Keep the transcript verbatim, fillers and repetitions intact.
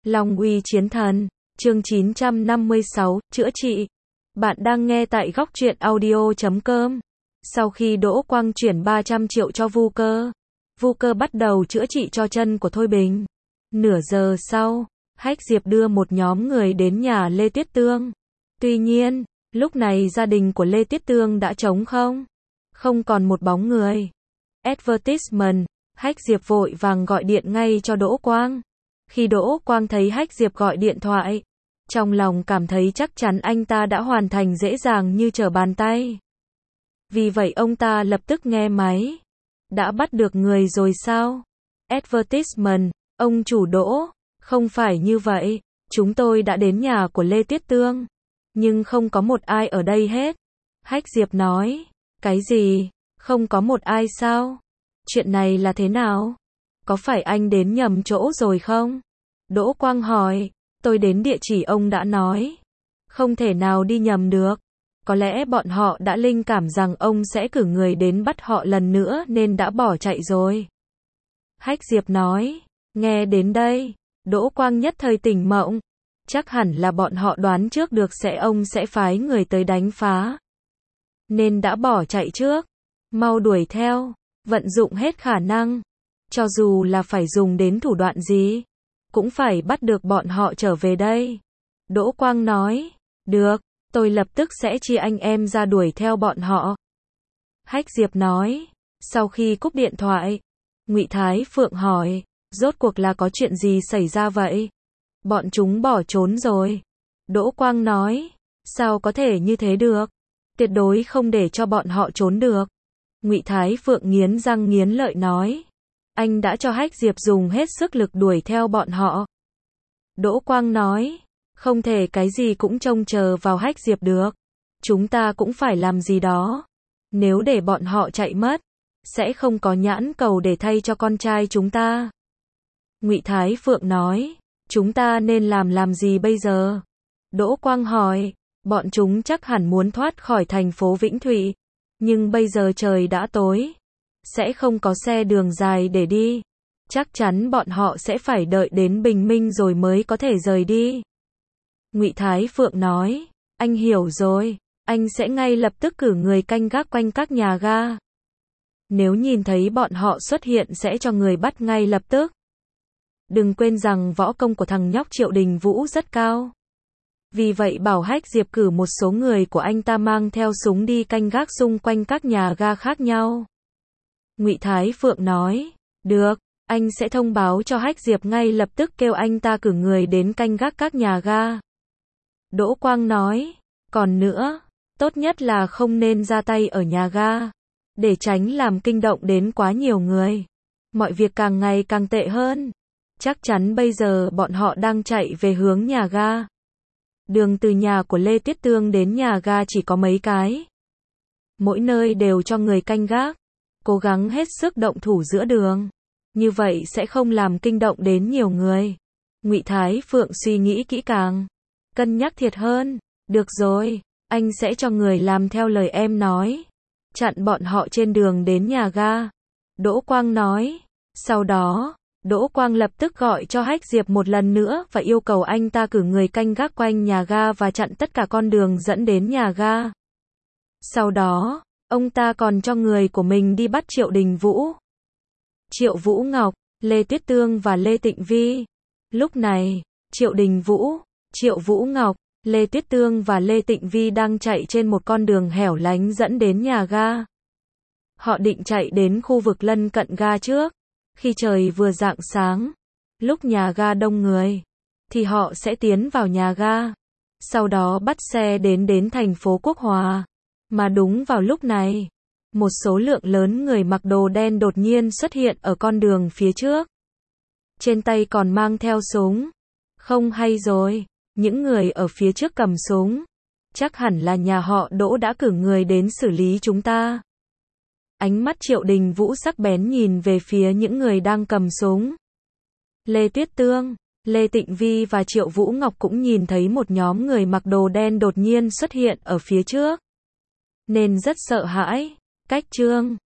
Long uy chiến thần, chương chín trăm năm mươi sáu, chữa trị. Bạn đang nghe tại góc truyện audio chấm com. Sau khi Đỗ Quang chuyển ba trăm triệu cho Vu Cơ, Vu Cơ bắt đầu chữa trị cho chân của Thôi Bình. Nửa giờ sau, Hách Diệp đưa một nhóm người đến nhà Lê Tuyết Tương. Tuy nhiên, lúc này gia đình của Lê Tuyết Tương đã trống không, không còn một bóng người. Advertisement, Hách Diệp vội vàng gọi điện ngay cho Đỗ Quang. Khi Đỗ Quang thấy Hách Diệp gọi điện thoại, trong lòng cảm thấy chắc chắn anh ta đã hoàn thành dễ dàng như trở bàn tay. Vì vậy ông ta lập tức nghe máy. Đã bắt được người rồi sao? Advertisement, ông chủ Đỗ, không phải như vậy, chúng tôi đã đến nhà của Lê Tuyết Tương, nhưng không có một ai ở đây hết. Hách Diệp nói, cái gì? Không có một ai sao? Chuyện này là thế nào? Có phải anh đến nhầm chỗ rồi không? Đỗ Quang hỏi, tôi đến địa chỉ ông đã nói. Không thể nào đi nhầm được. Có lẽ bọn họ đã linh cảm rằng ông sẽ cử người đến bắt họ lần nữa nên đã bỏ chạy rồi. Hách Diệp nói, nghe đến đây, Đỗ Quang nhất thời tỉnh mộng. Chắc hẳn là bọn họ đoán trước được sẽ ông sẽ phái người tới đánh phá, nên đã bỏ chạy trước. Mau đuổi theo, vận dụng hết khả năng. Cho dù là phải dùng đến thủ đoạn gì, cũng phải bắt được bọn họ trở về đây. Đỗ Quang nói, được, tôi lập tức sẽ chia anh em ra đuổi theo bọn họ. Hách Diệp nói, sau khi cúp điện thoại, Ngụy Thái Phượng hỏi, rốt cuộc là có chuyện gì xảy ra vậy? Bọn chúng bỏ trốn rồi. Đỗ Quang nói, sao có thể như thế được? Tuyệt đối không để cho bọn họ trốn được. Ngụy Thái Phượng nghiến răng nghiến lợi nói, anh đã cho Hách Diệp dùng hết sức lực đuổi theo bọn họ. Đỗ Quang nói, không thể cái gì cũng trông chờ vào Hách Diệp được. Chúng ta cũng phải làm gì đó. Nếu để bọn họ chạy mất, sẽ không có nhãn cầu để thay cho con trai chúng ta. Ngụy Thái Phượng nói, chúng ta nên làm làm gì bây giờ? Đỗ Quang hỏi, bọn chúng chắc hẳn muốn thoát khỏi thành phố Vĩnh Thụy. Nhưng bây giờ trời đã tối, sẽ không có xe đường dài để đi. Chắc chắn bọn họ sẽ phải đợi đến bình minh rồi mới có thể rời đi. Ngụy Thái Phượng nói, anh hiểu rồi, anh sẽ ngay lập tức cử người canh gác quanh các nhà ga. Nếu nhìn thấy bọn họ xuất hiện sẽ cho người bắt ngay lập tức. Đừng quên rằng võ công của thằng nhóc Triệu Đình Vũ rất cao. Vì vậy bảo Hách Diệp cử một số người của anh ta mang theo súng đi canh gác xung quanh các nhà ga khác nhau. Ngụy Thái Phượng nói, được, anh sẽ thông báo cho Hách Diệp ngay lập tức kêu anh ta cử người đến canh gác các nhà ga. Đỗ Quang nói, còn nữa, tốt nhất là không nên ra tay ở nhà ga, để tránh làm kinh động đến quá nhiều người. Mọi việc càng ngày càng tệ hơn. Chắc chắn bây giờ bọn họ đang chạy về hướng nhà ga. Đường từ nhà của Lê Tuyết Tương đến nhà ga chỉ có mấy cái. Mỗi nơi đều cho người canh gác. Cố gắng hết sức động thủ giữa đường. Như vậy sẽ không làm kinh động đến nhiều người. Ngụy Thái Phượng suy nghĩ kỹ càng. Cân nhắc thiệt hơn. Được rồi, anh sẽ cho người làm theo lời em nói. Chặn bọn họ trên đường đến nhà ga. Đỗ Quang nói. Sau đó, Đỗ Quang lập tức gọi cho Hách Diệp một lần nữa và yêu cầu anh ta cử người canh gác quanh nhà ga và chặn tất cả con đường dẫn đến nhà ga. Sau đó, ông ta còn cho người của mình đi bắt Triệu Đình Vũ, Triệu Vũ Ngọc, Lê Tuyết Tương và Lê Tịnh Vi. Lúc này, Triệu Đình Vũ, Triệu Vũ Ngọc, Lê Tuyết Tương và Lê Tịnh Vi đang chạy trên một con đường hẻo lánh dẫn đến nhà ga. Họ định chạy đến khu vực lân cận ga trước. Khi trời vừa rạng sáng, lúc nhà ga đông người, thì họ sẽ tiến vào nhà ga. Sau đó bắt xe đến đến thành phố Quốc Hòa. Mà đúng vào lúc này, một số lượng lớn người mặc đồ đen đột nhiên xuất hiện ở con đường phía trước. Trên tay còn mang theo súng. Không hay rồi, những người ở phía trước cầm súng. Chắc hẳn là nhà họ Đỗ đã cử người đến xử lý chúng ta. Ánh mắt Triệu Đình Vũ sắc bén nhìn về phía những người đang cầm súng. Lê Tuyết Tương, Lê Tịnh Vi và Triệu Vũ Ngọc cũng nhìn thấy một nhóm người mặc đồ đen đột nhiên xuất hiện ở phía trước, nên rất sợ hãi. Cách chương